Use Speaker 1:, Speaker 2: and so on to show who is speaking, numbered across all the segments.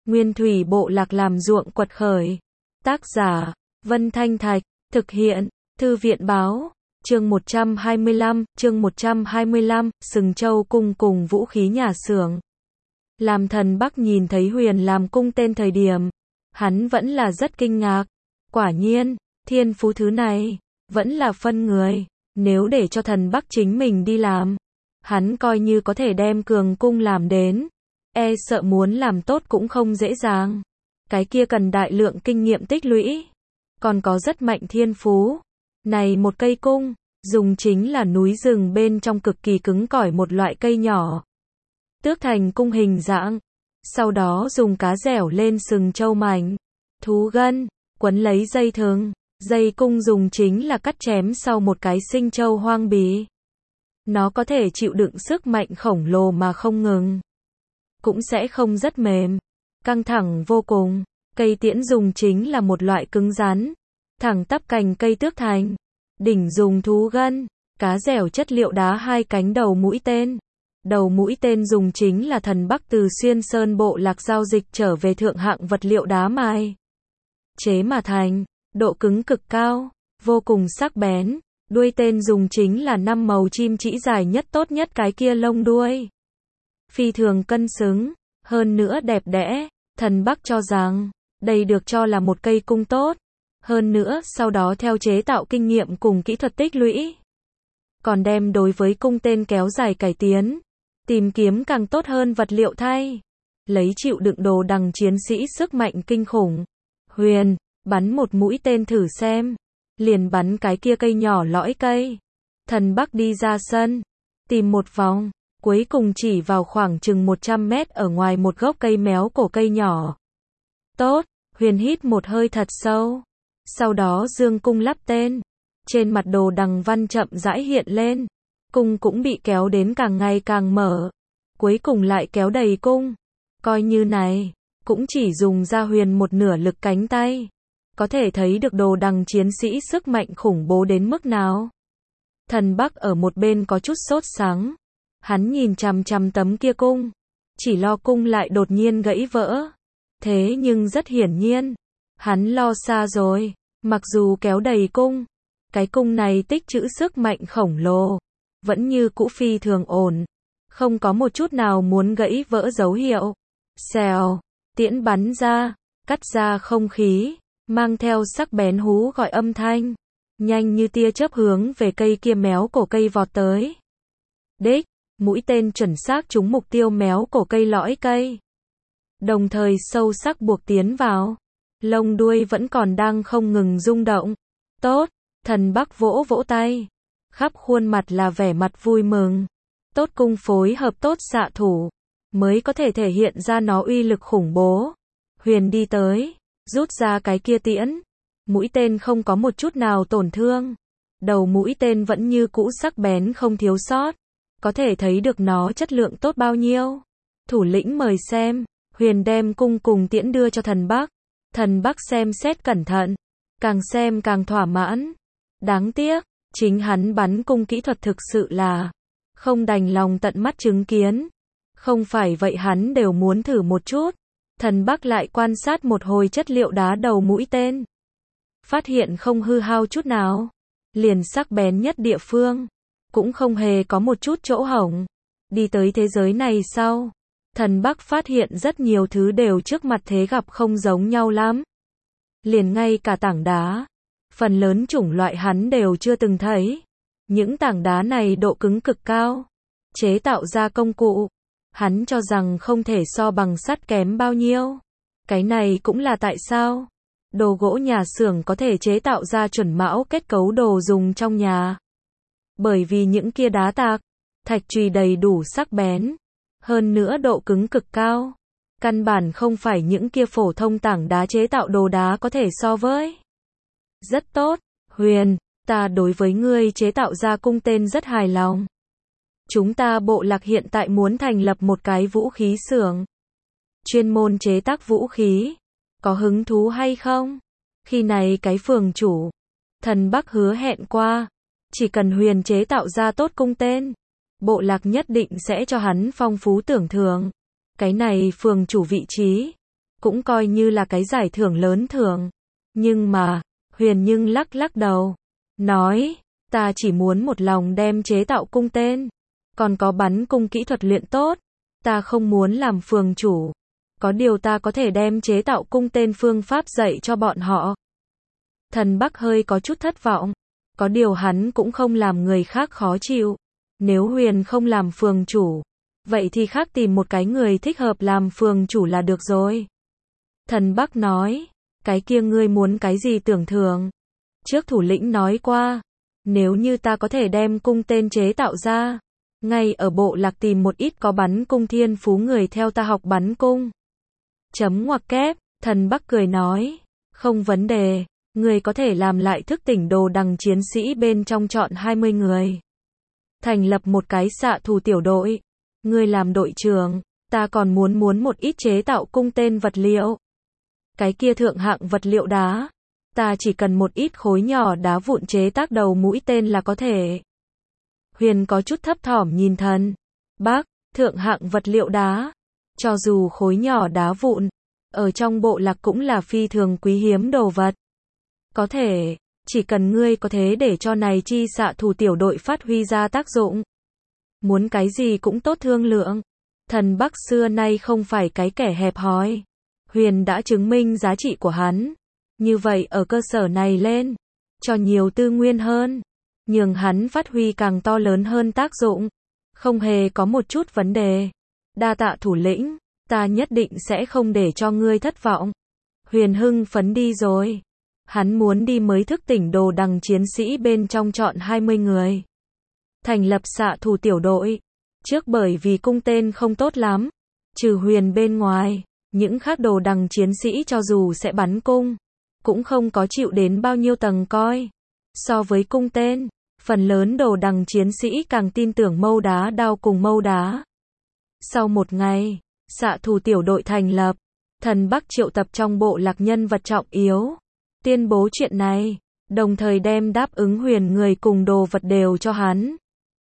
Speaker 1: Nguyên thủy bộ lạc làm ruộng quật khởi. Tác giả, Vân Thanh Thạch, thực hiện, Thư viện báo, chương 125, Sừng Châu cung cùng vũ khí nhà xưởng. Làm Thần Bắc nhìn thấy Huyền làm cung tên thời điểm, hắn vẫn là rất kinh ngạc. Quả nhiên, thiên phú thứ này, vẫn là phân người. Nếu để cho Thần Bắc chính mình đi làm, hắn coi như có thể đem cường cung làm đến, e sợ muốn làm tốt cũng không dễ dàng. Cái kia cần đại lượng kinh nghiệm tích lũy, còn có rất mạnh thiên phú. Này một cây cung, dùng chính là núi rừng bên trong cực kỳ cứng cỏi một loại cây nhỏ. Tước thành cung hình dạng, sau đó dùng cá dẻo lên sừng trâu mảnh, thú gân, quấn lấy dây thừng. Dây cung dùng chính là cắt chém sau một cái sinh trâu hoang bì. Nó có thể chịu đựng sức mạnh khổng lồ mà không ngừng. Cũng sẽ không rất mềm, căng thẳng vô cùng. Cây tiễn dùng chính là một loại cứng rắn, thẳng tắp cành cây tước thành. Đỉnh dùng thú gân, cá dẻo chất liệu đá hai cánh đầu mũi tên. Đầu mũi tên dùng chính là Thần Bắc từ Xuyên Sơn bộ lạc giao dịch trở về thượng hạng vật liệu đá mài chế mà thành, độ cứng cực cao, vô cùng sắc bén. Đuôi tên dùng chính là 5 màu chim chỉ dài nhất tốt nhất cái kia lông đuôi. Phi thường cân xứng, hơn nữa đẹp đẽ. Thần Bắc cho rằng, đây được cho là một cây cung tốt. Hơn nữa, sau đó theo chế tạo kinh nghiệm cùng kỹ thuật tích lũy, còn đem đối với cung tên kéo dài cải tiến, tìm kiếm càng tốt hơn vật liệu thay, lấy chịu đựng đồ đằng chiến sĩ sức mạnh kinh khủng. Huyền, bắn một mũi tên thử xem. Liền bắn cái kia cây nhỏ lõi cây. Thần Bắc đi ra sân, tìm một vòng, cuối cùng chỉ vào khoảng chừng 100 mét ở ngoài một gốc cây méo cổ cây nhỏ. Tốt, Huyền hít một hơi thật sâu. Sau đó dương cung lắp tên. Trên mặt đồ đằng văn chậm rãi hiện lên. Cung cũng bị kéo đến càng ngày càng mở. Cuối cùng lại kéo đầy cung. Coi như này, cũng chỉ dùng ra Huyền một nửa lực cánh tay. Có thể thấy được đồ đằng chiến sĩ sức mạnh khủng bố đến mức nào. Thần Bắc ở một bên có chút sốt sắng. Hắn nhìn chằm chằm tấm kia cung. Chỉ lo cung lại đột nhiên gãy vỡ. Thế nhưng rất hiển nhiên, hắn lo xa rồi. Mặc dù kéo đầy cung, cái cung này tích trữ sức mạnh khổng lồ, vẫn như cũ phi thường ổn. Không có một chút nào muốn gãy vỡ dấu hiệu. Xèo, tiễn bắn ra, cắt ra không khí, mang theo sắc bén hú gọi âm thanh, nhanh như tia chớp hướng về cây kia méo cổ cây vọt tới. Đích, mũi tên chuẩn xác trúng mục tiêu méo cổ cây lõi cây. Đồng thời sâu sắc buộc tiến vào. Lông đuôi vẫn còn đang không ngừng rung động. Tốt, Thần Bắc vỗ vỗ tay. Khắp khuôn mặt là vẻ mặt vui mừng. Tốt cung phối hợp tốt xạ thủ, mới có thể thể hiện ra nó uy lực khủng bố. Huyền đi tới, rút ra cái kia tiễn. Mũi tên không có một chút nào tổn thương. Đầu mũi tên vẫn như cũ sắc bén không thiếu sót. Có thể thấy được nó chất lượng tốt bao nhiêu. Thủ lĩnh mời xem. Huyền đem cung cùng tiễn đưa cho Thần Bắc. Thần Bắc xem xét cẩn thận, càng xem càng thỏa mãn. Đáng tiếc, chính hắn bắn cung kỹ thuật thực sự là không đành lòng tận mắt chứng kiến. Không phải vậy hắn đều muốn thử một chút. Thần Bắc lại quan sát một hồi chất liệu đá đầu mũi tên. Phát hiện không hư hao chút nào. Liền sắc bén nhất địa phương, cũng không hề có một chút chỗ hổng. Đi tới thế giới này sau, Thần Bắc phát hiện rất nhiều thứ đều trước mặt thế gặp không giống nhau lắm. Liền ngay cả tảng đá, phần lớn chủng loại hắn đều chưa từng thấy. Những tảng đá này độ cứng cực cao, chế tạo ra công cụ, hắn cho rằng không thể so bằng sắt kém bao nhiêu. Cái này cũng là tại sao đồ gỗ nhà xưởng có thể chế tạo ra chuẩn mão kết cấu đồ dùng trong nhà. Bởi vì những kia đá tạc, thạch chùy đầy đủ sắc bén, hơn nữa độ cứng cực cao. Căn bản không phải những kia phổ thông tảng đá chế tạo đồ đá có thể so với. Rất tốt, Huyền, ta đối với ngươi chế tạo ra cung tên rất hài lòng. Chúng ta bộ lạc hiện tại muốn thành lập một cái vũ khí xưởng, chuyên môn chế tác vũ khí. Có hứng thú hay không? Khi này cái phường chủ, Thần Bắc hứa hẹn qua, chỉ cần Huyền chế tạo ra tốt cung tên, bộ lạc nhất định sẽ cho hắn phong phú tưởng thưởng. Cái này phường chủ vị trí, cũng coi như là cái giải thưởng lớn thưởng. Nhưng mà, Huyền nhưng lắc lắc đầu, nói, ta chỉ muốn một lòng đem chế tạo cung tên, còn có bắn cung kỹ thuật luyện tốt, ta không muốn làm phường chủ. Có điều ta có thể đem chế tạo cung tên phương pháp dạy cho bọn họ. Thần Bắc hơi có chút thất vọng, có điều hắn cũng không làm người khác khó chịu. Nếu Huyền không làm phường chủ, vậy thì khác tìm một cái người thích hợp làm phường chủ là được rồi. Thần Bắc nói, cái kia ngươi muốn cái gì tưởng thưởng? Trước thủ lĩnh nói qua, nếu như ta có thể đem cung tên chế tạo ra, ngay ở bộ lạc tìm một ít có bắn cung thiên phú người theo ta học bắn cung. Chấm ngoặc kép, Thần Bắc cười nói, không vấn đề, ngươi có thể làm lại thức tỉnh đồ đằng chiến sĩ bên trong chọn 20 người. Thành lập một cái xạ thủ tiểu đội, ngươi làm đội trưởng, ta còn muốn một ít chế tạo cung tên vật liệu. Cái kia thượng hạng vật liệu đá, ta chỉ cần một ít khối nhỏ đá vụn chế tác đầu mũi tên là có thể. Huyền có chút thấp thỏm nhìn Thần Bắc, thượng hạng vật liệu đá, cho dù khối nhỏ đá vụn, ở trong bộ lạc cũng là phi thường quý hiếm đồ vật. Có thể, chỉ cần ngươi có thế để cho này chi xạ thủ tiểu đội phát huy ra tác dụng. Muốn cái gì cũng tốt thương lượng. Thần Bắc xưa nay không phải cái kẻ hẹp hòi. Huyền đã chứng minh giá trị của hắn. Như vậy ở cơ sở này lên, cho nhiều tư nguyên hơn, nhường hắn phát huy càng to lớn hơn tác dụng. Không hề có một chút vấn đề. Đa tạ thủ lĩnh, ta nhất định sẽ không để cho ngươi thất vọng. Huyền hưng phấn đi rồi. Hắn muốn đi mới thức tỉnh đồ đằng chiến sĩ bên trong chọn 20 người. Thành lập xạ thủ tiểu đội. Trước bởi vì cung tên không tốt lắm, trừ Huyền bên ngoài, những khác đồ đằng chiến sĩ cho dù sẽ bắn cung, cũng không có chịu đến bao nhiêu tầng coi. So với cung tên, phần lớn đồ đằng chiến sĩ càng tin tưởng mâu đá đao cùng mâu đá. Sau một ngày, xạ thủ tiểu đội thành lập, Thần Bắc triệu tập trong bộ lạc nhân vật trọng yếu, tuyên bố chuyện này, đồng thời đem đáp ứng Huyền người cùng đồ vật đều cho hắn.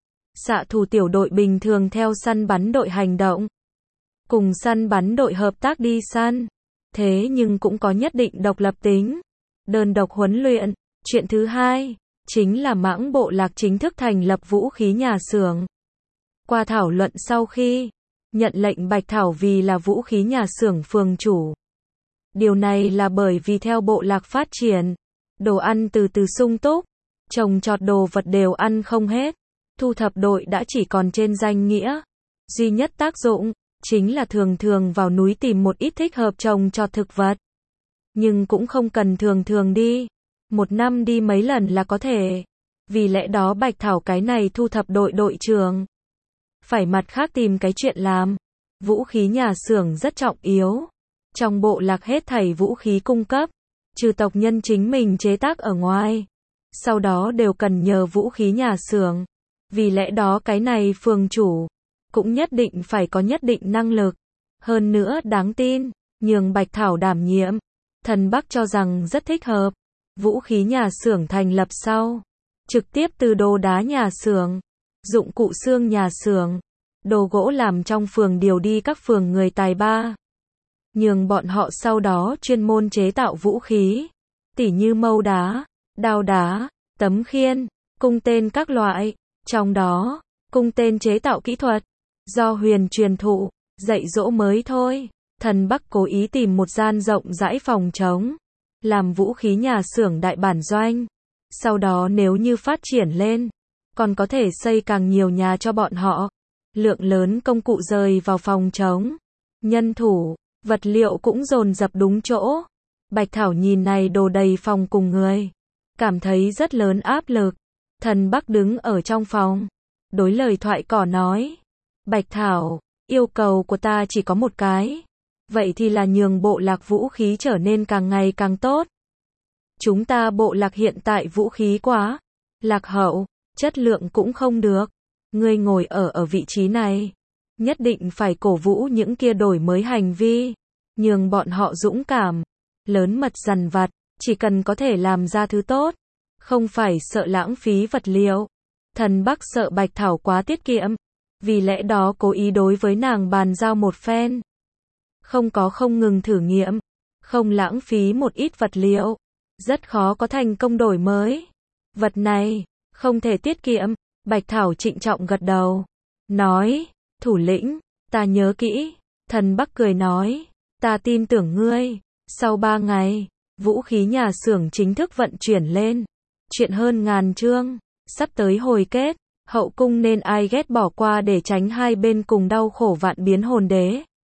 Speaker 1: Xạ thủ tiểu đội bình thường theo săn bắn đội hành động, cùng săn bắn đội hợp tác đi săn, thế nhưng cũng có nhất định độc lập tính, đơn độc huấn luyện. Chuyện thứ hai, chính là mãng bộ lạc chính thức thành lập vũ khí nhà xưởng. Qua thảo luận sau khi nhận lệnh Bạch Thảo vì là vũ khí nhà xưởng phường chủ. Điều này là bởi vì theo bộ lạc phát triển, đồ ăn từ từ sung túc, trồng trọt đồ vật đều ăn không hết, thu thập đội đã chỉ còn trên danh nghĩa. Duy nhất tác dụng, chính là thường thường vào núi tìm một ít thích hợp trồng trọt thực vật. Nhưng cũng không cần thường thường đi, một năm đi mấy lần là có thể. Vì lẽ đó Bạch Thảo cái này thu thập đội đội trưởng phải mặt khác tìm cái chuyện làm. Vũ khí nhà xưởng rất trọng yếu. Trong bộ lạc hết thảy vũ khí cung cấp, trừ tộc nhân chính mình chế tác ở ngoài, sau đó đều cần nhờ vũ khí nhà xưởng. Vì lẽ đó cái này phường chủ cũng nhất định phải có nhất định năng lực, hơn nữa đáng tin, nhường Bạch Thảo đảm nhiệm. Thần Bắc cho rằng rất thích hợp. Vũ khí nhà xưởng thành lập sau, trực tiếp từ đồ đá nhà xưởng, dụng cụ xương nhà xưởng, đồ gỗ làm trong phường điều đi các phường người tài ba, nhường bọn họ sau đó chuyên môn chế tạo vũ khí, tỉ như mâu đá, đao đá, tấm khiên, cung tên các loại. Trong đó, cung tên chế tạo kỹ thuật do Huyền truyền thụ, dạy dỗ mới thôi. Thần Bắc cố ý tìm một gian rộng rãi phòng trống, làm vũ khí nhà xưởng đại bản doanh. Sau đó nếu như phát triển lên, còn có thể xây càng nhiều nhà cho bọn họ. Lượng lớn công cụ rời vào phòng trống, nhân thủ, vật liệu cũng dồn dập đúng chỗ. Bạch Thảo nhìn này đồ đầy phòng cùng người, cảm thấy rất lớn áp lực. Thần Bắc đứng ở trong phòng, đối lời thoại cỏ nói, Bạch Thảo, yêu cầu của ta chỉ có một cái, vậy thì là nhường bộ lạc vũ khí trở nên càng ngày càng tốt. Chúng ta bộ lạc hiện tại vũ khí quá lạc hậu, chất lượng cũng không được. Ngươi ngồi ở vị trí này, nhất định phải cổ vũ những kia đổi mới hành vi, nhường bọn họ dũng cảm, lớn mật dằn vặt, chỉ cần có thể làm ra thứ tốt, không phải sợ lãng phí vật liệu. Thần Bắc sợ Bạch Thảo quá tiết kiệm, vì lẽ đó cố ý đối với nàng bàn giao một phen. không ngừng thử nghiệm, không lãng phí một ít vật liệu, rất khó có thành công đổi mới. Vật này, không thể tiết kiệm, Bạch Thảo trịnh trọng gật đầu, nói, thủ lĩnh, ta nhớ kỹ. Thần Bắc cười nói, ta tin tưởng ngươi. Sau 3 ngày, vũ khí nhà xưởng chính thức vận chuyển lên. Chuyện hơn ngàn chương, sắp tới hồi kết, hậu cung nên ai ghét bỏ qua để tránh hai bên cùng đau khổ vạn biến hồn đế.